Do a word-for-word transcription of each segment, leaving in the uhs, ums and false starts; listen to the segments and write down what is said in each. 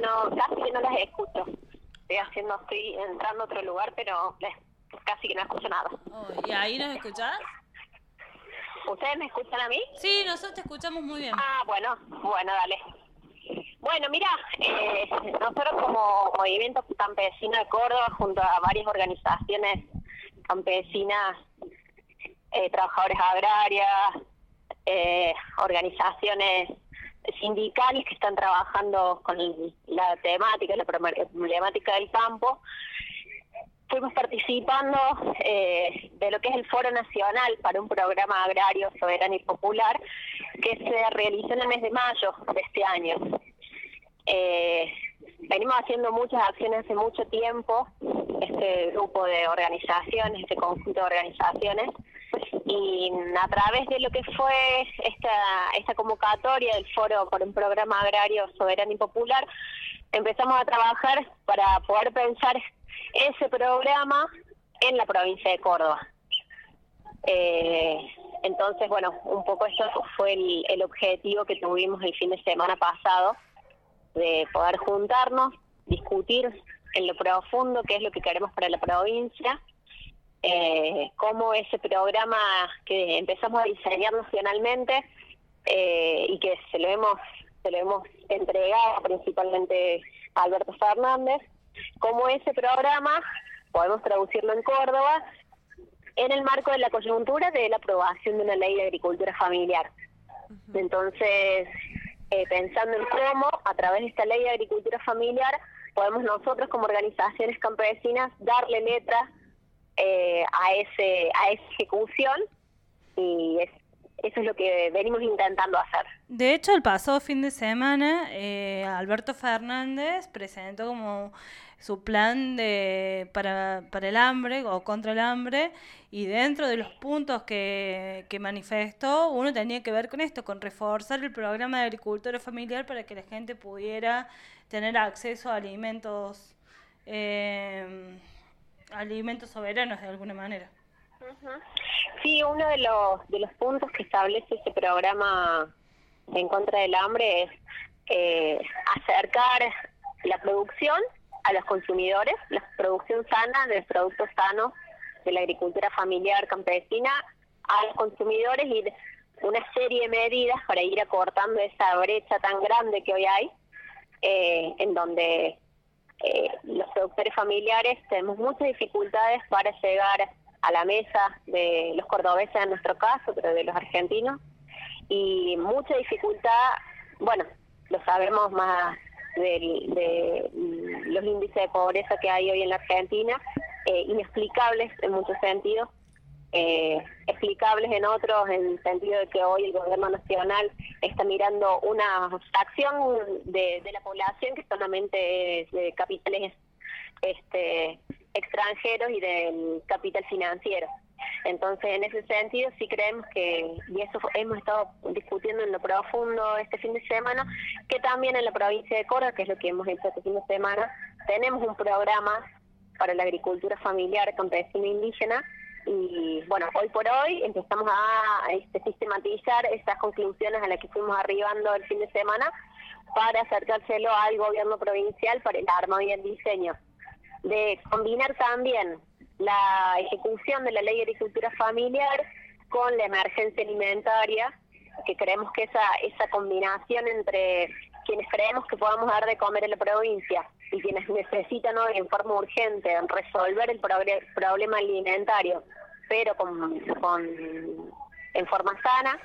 no, casi que no las escucho. Estoy haciendo, estoy entrando a otro lugar, pero les, casi que no escucho nada. Oh, ¿y ahí nos escuchás? ¿Ustedes me escuchan a mí? Sí, nosotros te escuchamos muy bien. Ah, bueno, bueno, dale. Bueno, mira, eh, nosotros como Movimiento Campesino de Córdoba, junto a varias organizaciones campesinas, eh, trabajadores agrarias, eh, organizaciones sindicales que están trabajando con la temática, la problemática del campo, fuimos participando eh, de lo que es el Foro Nacional para un programa agrario soberano y popular que se realizó en el mes de mayo de este año. Eh, venimos haciendo muchas acciones hace mucho tiempo, este grupo de organizaciones, este conjunto de organizaciones, y a través de lo que fue esta, esta convocatoria del Foro por un programa agrario soberano y popular, empezamos a trabajar para poder pensar ese programa en la provincia de Córdoba. Eh, entonces, bueno, un poco eso fue el, el objetivo que tuvimos el fin de semana pasado, de poder juntarnos, discutir en lo profundo qué es lo que queremos para la provincia, eh, cómo ese programa que empezamos a diseñar nacionalmente eh, y que se lo hemos se lo hemos entregado principalmente a Alberto Fernández, cómo ese programa podemos traducirlo en Córdoba en el marco de la coyuntura de la aprobación de una ley de agricultura familiar. Uh-huh. Entonces, eh, pensando en cómo, a través de esta ley de agricultura familiar, podemos nosotros como organizaciones campesinas darle letra eh, a ese a esa ejecución, y es, eso es lo que venimos intentando hacer. De hecho, el pasado fin de semana, eh, Alberto Fernández presentó como su plan de para, para el hambre o contra el hambre, y dentro de los puntos que, que manifestó, uno tenía que ver con esto, con reforzar el programa de agricultura familiar para que la gente pudiera tener acceso a alimentos, eh, alimentos soberanos de alguna manera. Uh-huh. Sí, uno de los de los puntos que establece ese programa en contra del hambre es eh, acercar la producción a los consumidores, la producción sana de productos sanos de la agricultura familiar campesina a los consumidores, y una serie de medidas para ir acortando esa brecha tan grande que hoy hay, eh, en donde eh, los productores familiares tenemos muchas dificultades para llegar a la mesa de los cordobeses en nuestro caso, pero de los argentinos, y mucha dificultad, bueno, lo sabemos más de, de los índices de pobreza que hay hoy en la Argentina, eh, inexplicables en muchos sentidos, eh, explicables en otros, en el sentido de que hoy el gobierno nacional está mirando una acción de, de la población que solamente es de capitales este extranjeros y del capital financiero. Entonces, en ese sentido, sí creemos que, y eso hemos estado discutiendo en lo profundo este fin de semana, que también en la provincia de Córdoba, que es lo que hemos hecho este fin de semana, tenemos un programa para la agricultura familiar campesina e indígena, y bueno, hoy por hoy empezamos a este, sistematizar esas conclusiones a las que fuimos arribando el fin de semana para acercárselo al gobierno provincial para el armado y el diseño, de combinar también la ejecución de la ley de agricultura familiar con la emergencia alimentaria, que creemos que esa esa combinación entre quienes creemos que podamos dar de comer en la provincia y quienes necesitan hoy en forma urgente resolver el progre- problema alimentario, pero con, con en forma sana,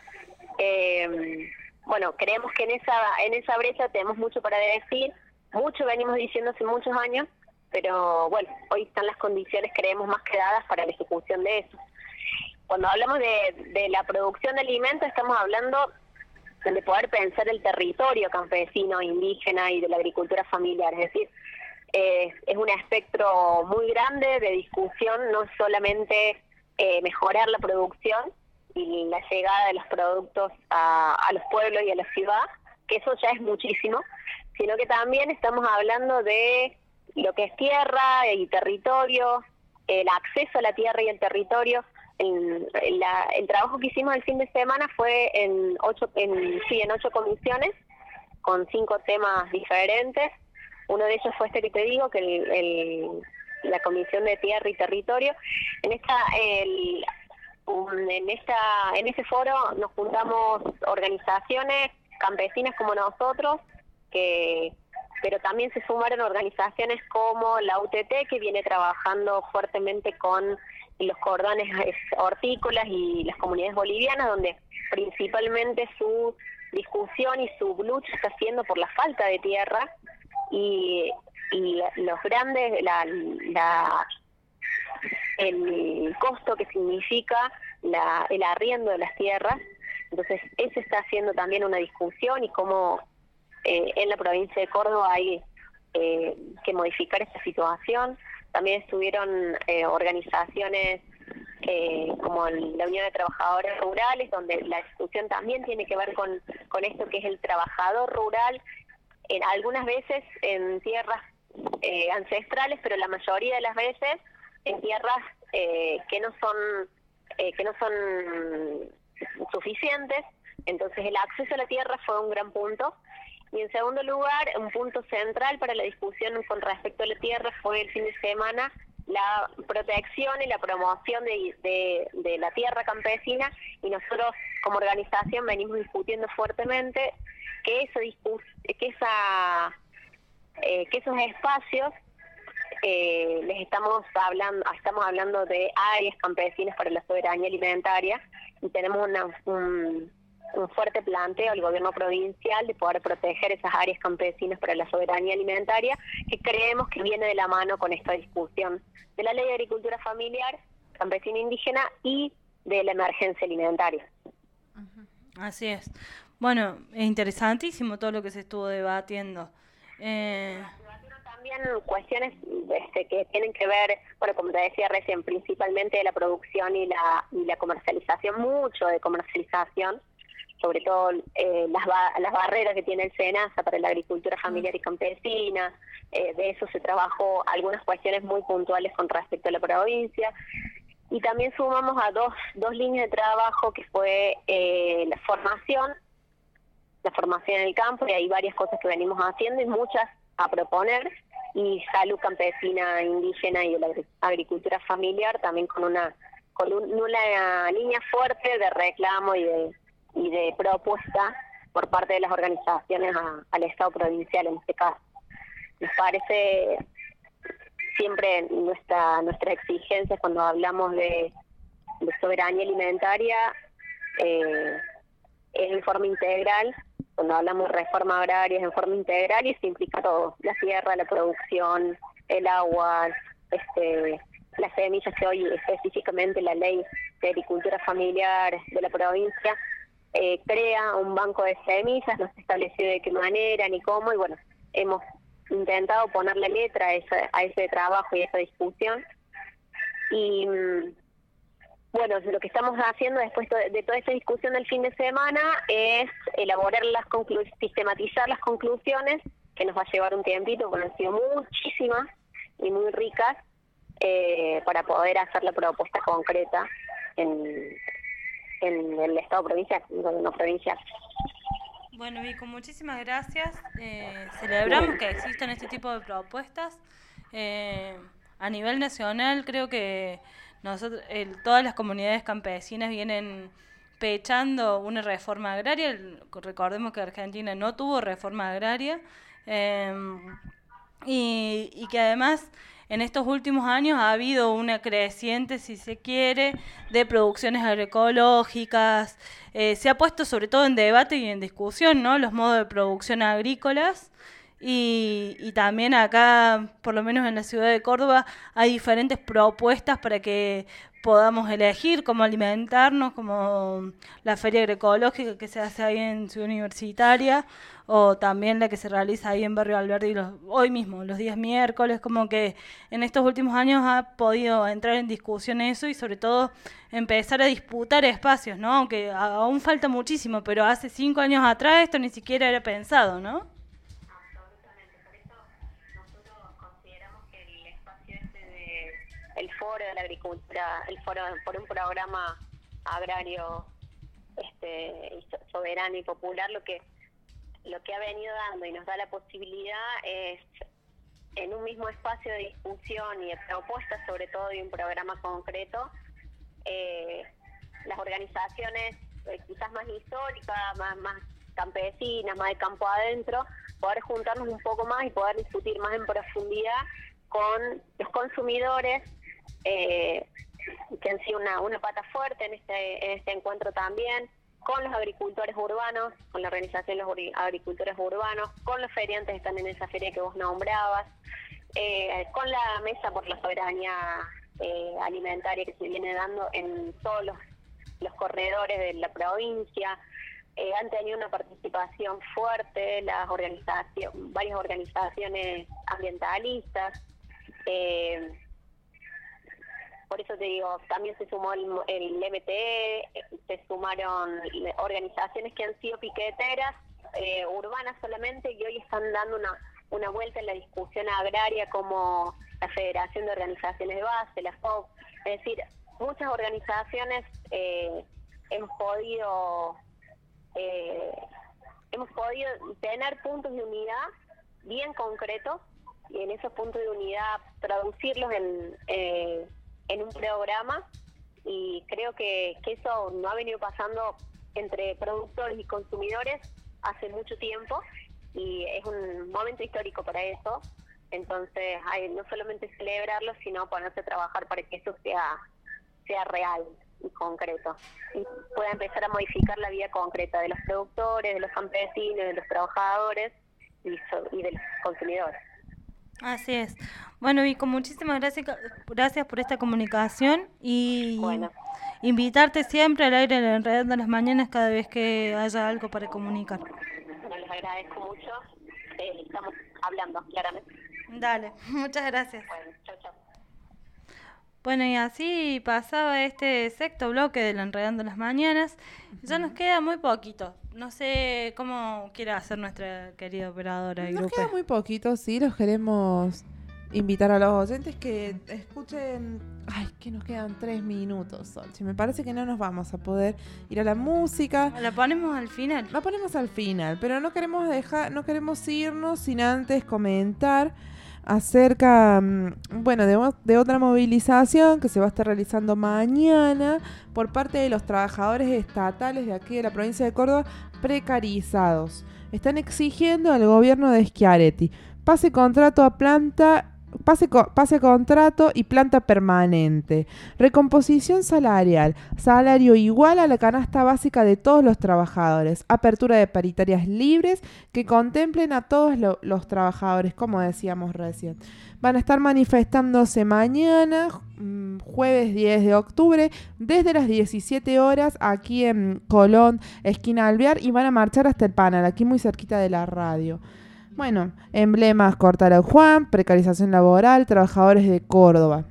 eh, bueno, creemos que en esa en esa brecha tenemos mucho para decir, mucho venimos diciendo hace muchos años, pero bueno, hoy están las condiciones, creemos, más que dadas para la ejecución de eso. Cuando hablamos de, de la producción de alimentos, estamos hablando de poder pensar el territorio campesino, indígena y de la agricultura familiar, es decir, eh, es un espectro muy grande de discusión, no solamente eh, mejorar la producción y la llegada de los productos a, a los pueblos y a la ciudad, que eso ya es muchísimo, sino que también estamos hablando de lo que es tierra y territorio, el acceso a la tierra y el territorio. El, la, el trabajo que hicimos el fin de semana fue en ocho, en, sí, en ocho comisiones, con cinco temas diferentes, uno de ellos fue este que te digo, que el, el, la Comisión de Tierra y Territorio. En esta, el, un, en esta, en ese foro nos juntamos organizaciones campesinas como nosotros, que pero también se sumaron organizaciones como la U T T, que viene trabajando fuertemente con los cordones hortícolas y las comunidades bolivianas, donde principalmente su discusión y su lucha está haciendo por la falta de tierra y, y los grandes, la, la, el costo que significa la, el arriendo de las tierras. Entonces, eso está haciendo también una discusión y cómo eh, en la provincia de Córdoba hay eh, que modificar esta situación. También estuvieron eh, organizaciones eh, como la Unión de Trabajadores Rurales, donde la discusión también tiene que ver con, con esto que es el trabajador rural, en algunas veces en tierras eh, ancestrales, pero la mayoría de las veces en tierras eh, que no son eh, que no son suficientes. Entonces el acceso a la tierra fue un gran punto. Y en segundo lugar, un punto central para la discusión con respecto a la tierra fue el fin de semana la protección y la promoción de, de, de la tierra campesina, y nosotros como organización venimos discutiendo fuertemente que, eso discus que, esa, eh, que esos espacios eh, les estamos hablando, estamos hablando de áreas campesinas para la soberanía alimentaria, y tenemos una, un un fuerte planteo al gobierno provincial de poder proteger esas áreas campesinas para la soberanía alimentaria, que creemos que viene de la mano con esta discusión de la Ley de Agricultura Familiar, Campesina Indígena y de la emergencia alimentaria. Así es. Bueno, es interesantísimo todo lo que se estuvo debatiendo. Eh... También cuestiones este, que tienen que ver, bueno, como te decía recién, principalmente de la producción y la, y la comercialización, mucho de comercialización, sobre todo eh, las, ba las barreras que tiene el SENASA para la agricultura familiar y campesina. Eh, de eso se trabajó algunas cuestiones muy puntuales con respecto a la provincia. Y también sumamos a dos, dos líneas de trabajo, que fue eh, la formación, la formación en el campo, y hay varias cosas que venimos haciendo y muchas a proponer, y salud campesina, indígena y de la agricultura familiar, también con una, con un, una línea fuerte de reclamo y de y de propuesta por parte de las organizaciones a, al Estado provincial en este caso. Nos parece siempre nuestra nuestra exigencia cuando hablamos de, de soberanía alimentaria eh, es en forma integral. Cuando hablamos de reforma agraria es en forma integral, y se implica todo: la tierra, la producción, el agua, este las semillas, que hoy específicamente la Ley de Agricultura Familiar de la provincia Eh, crea un banco de semillas, no se estableció de qué manera ni cómo, y bueno, hemos intentado ponerle letra a ese, a ese trabajo y a esa discusión. Y bueno, lo que estamos haciendo después de, de toda esta discusión del fin de semana es elaborar las conclusiones, sistematizar las conclusiones, que nos va a llevar un tiempito, porque han sido muchísimas y muy ricas, eh, para poder hacer la propuesta concreta en en el Estado provincial, no provincial. Bueno, Vico, muchísimas gracias. Eh, celebramos que existan este tipo de propuestas. Eh, a nivel nacional, creo que nosotros, el, todas las comunidades campesinas vienen pechando una reforma agraria. El, recordemos que Argentina no tuvo reforma agraria, eh, y, y que además en estos últimos años ha habido una creciente, si se quiere, de producciones agroecológicas. Eh, se ha puesto sobre todo en debate y en discusión, ¿no?, los modos de producción agrícolas. Y, y también acá, por lo menos en la ciudad de Córdoba, hay diferentes propuestas para que podamos elegir cómo alimentarnos, como la feria agroecológica que se hace ahí en Ciudad Universitaria, o también la que se realiza ahí en Barrio Alberdi los, hoy mismo, los días miércoles. Como que en estos últimos años ha podido entrar en discusión eso, y sobre todo empezar a disputar espacios, ¿no? Aunque aún falta muchísimo, pero hace cinco años atrás esto ni siquiera era pensado, ¿no? El foro de la agricultura, el foro por un programa agrario este soberano y popular, lo que lo que ha venido dando y nos da la posibilidad es en un mismo espacio de discusión y de propuestas, sobre todo de un programa concreto, eh, las organizaciones eh, quizás más históricas, más, más campesinas, más de campo adentro, poder juntarnos un poco más y poder discutir más en profundidad con los consumidores, eh, que han sido una, una pata fuerte en este, en este encuentro también, con los agricultores urbanos, con la organización de los agricultores urbanos, con los feriantes que están en esa feria que vos nombrabas, eh, con la Mesa por la Soberanía eh, Alimentaria que se viene dando en todos los, los corredores de la provincia. Eh, han tenido una participación fuerte las organizaciones, varias organizaciones ambientalistas. Eh, Por eso te digo, también se sumó el, el M T E, se sumaron organizaciones que han sido piqueteras, eh, urbanas solamente, y hoy están dando una, una vuelta en la discusión agraria, como la Federación de Organizaciones de Base, la F O B. Es decir, muchas organizaciones eh, hemos podido eh, hemos podido tener puntos de unidad bien concretos, y en esos puntos de unidad traducirlos en... Eh, en un programa, y creo que, que eso no ha venido pasando entre productores y consumidores hace mucho tiempo, y es un momento histórico para eso. Entonces hay no solamente celebrarlo, sino ponerse a trabajar para que eso sea sea real y concreto, y pueda empezar a modificar la vida concreta de los productores, de los campesinos, de los trabajadores y, so, y de los consumidores. Así es. Bueno, Vico, muchísimas gracias gracias por esta comunicación, y bueno, invitarte siempre al aire de Enredando las Mañanas cada vez que haya algo para comunicar. Bueno, les agradezco mucho. Eh, estamos hablando, claramente. Dale, muchas gracias. Bueno, chao, chao. Bueno, y así pasaba este sexto bloque del Enredando las Mañanas. Ya nos queda muy poquito. No sé cómo quiere hacer nuestra querida operadora. Nos queda muy poquito, sí. Los queremos invitar a los oyentes que escuchen... Ay, que nos quedan tres minutos, Solchi. Me parece que no nos vamos a poder ir a la música. La ponemos al final. La ponemos al final, pero no queremos dejar, no queremos irnos sin antes comentar acerca, bueno, de, de otra movilización que se va a estar realizando mañana por parte de los trabajadores estatales de aquí de la provincia de Córdoba precarizados. Están exigiendo al gobierno de Schiaretti pase contrato a planta Pase, pase contrato y planta permanente, recomposición salarial, salario igual a la canasta básica de todos los trabajadores, apertura de paritarias libres que contemplen a todos lo, los trabajadores, como decíamos recién. Van a estar manifestándose mañana, jueves diez de octubre, desde las diecisiete horas aquí en Colón, esquina Alvear, y van a marchar hasta el Panal, aquí muy cerquita de la radio. Bueno, emblemas Cortar a Juan, precarización laboral, trabajadores de Córdoba.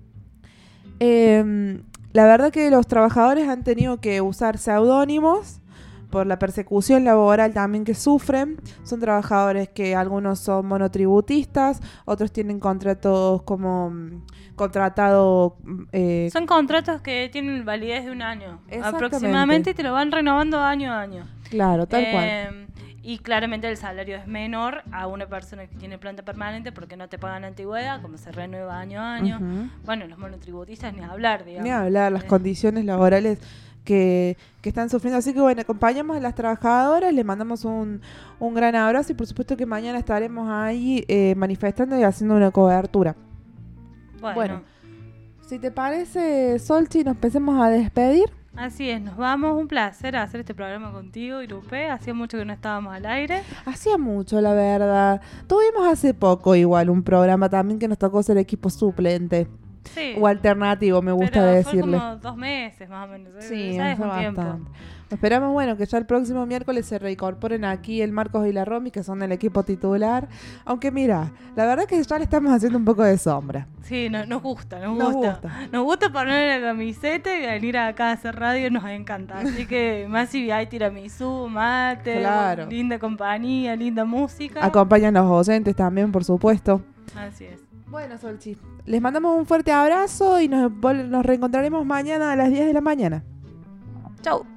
Eh, la verdad que los trabajadores han tenido que usar seudónimos por la persecución laboral también que sufren. Son trabajadores que algunos son monotributistas, otros tienen contratos como contratado... Eh, son contratos que tienen validez de un año aproximadamente, y te lo van renovando año a año. Claro, tal eh, cual. Y claramente el salario es menor a una persona que tiene planta permanente porque no te pagan antigüedad, como se renueva año a año. Uh-huh. Bueno, los monotributistas ni hablar, digamos. Ni hablar, las eh. condiciones laborales que, que están sufriendo. Así que bueno, acompañamos a las trabajadoras, les mandamos un, un gran abrazo, y por supuesto que mañana estaremos ahí eh, manifestando y haciendo una cobertura. Bueno. bueno, si te parece, Solchi, nos empecemos a despedir. Así es, nos vamos. Un placer hacer este programa contigo, Irupé. Hacía mucho que no estábamos al aire. Hacía mucho, la verdad. Tuvimos hace poco igual un programa también que nos tocó ser equipo suplente. Sí. O alternativo, me gusta pero decirle. Fue como dos meses más o menos. Sí, ya es un tiempo. Esperamos, bueno, que ya el próximo miércoles se reincorporen aquí el Marcos y la Romy, que son del equipo titular. Aunque mira, la verdad es que ya le estamos haciendo un poco de sombra. Sí, no, nos gusta, nos, nos gusta. gusta. Nos gusta poner la camiseta y venir acá a hacer radio, nos encanta. Así que más si hay tiramisú, mate, claro. linda compañía, linda música. Acompañan los oyentes también, por supuesto. Así es. Bueno, Solchi, les mandamos un fuerte abrazo y nos, nos reencontraremos mañana a las diez de la mañana. Chau.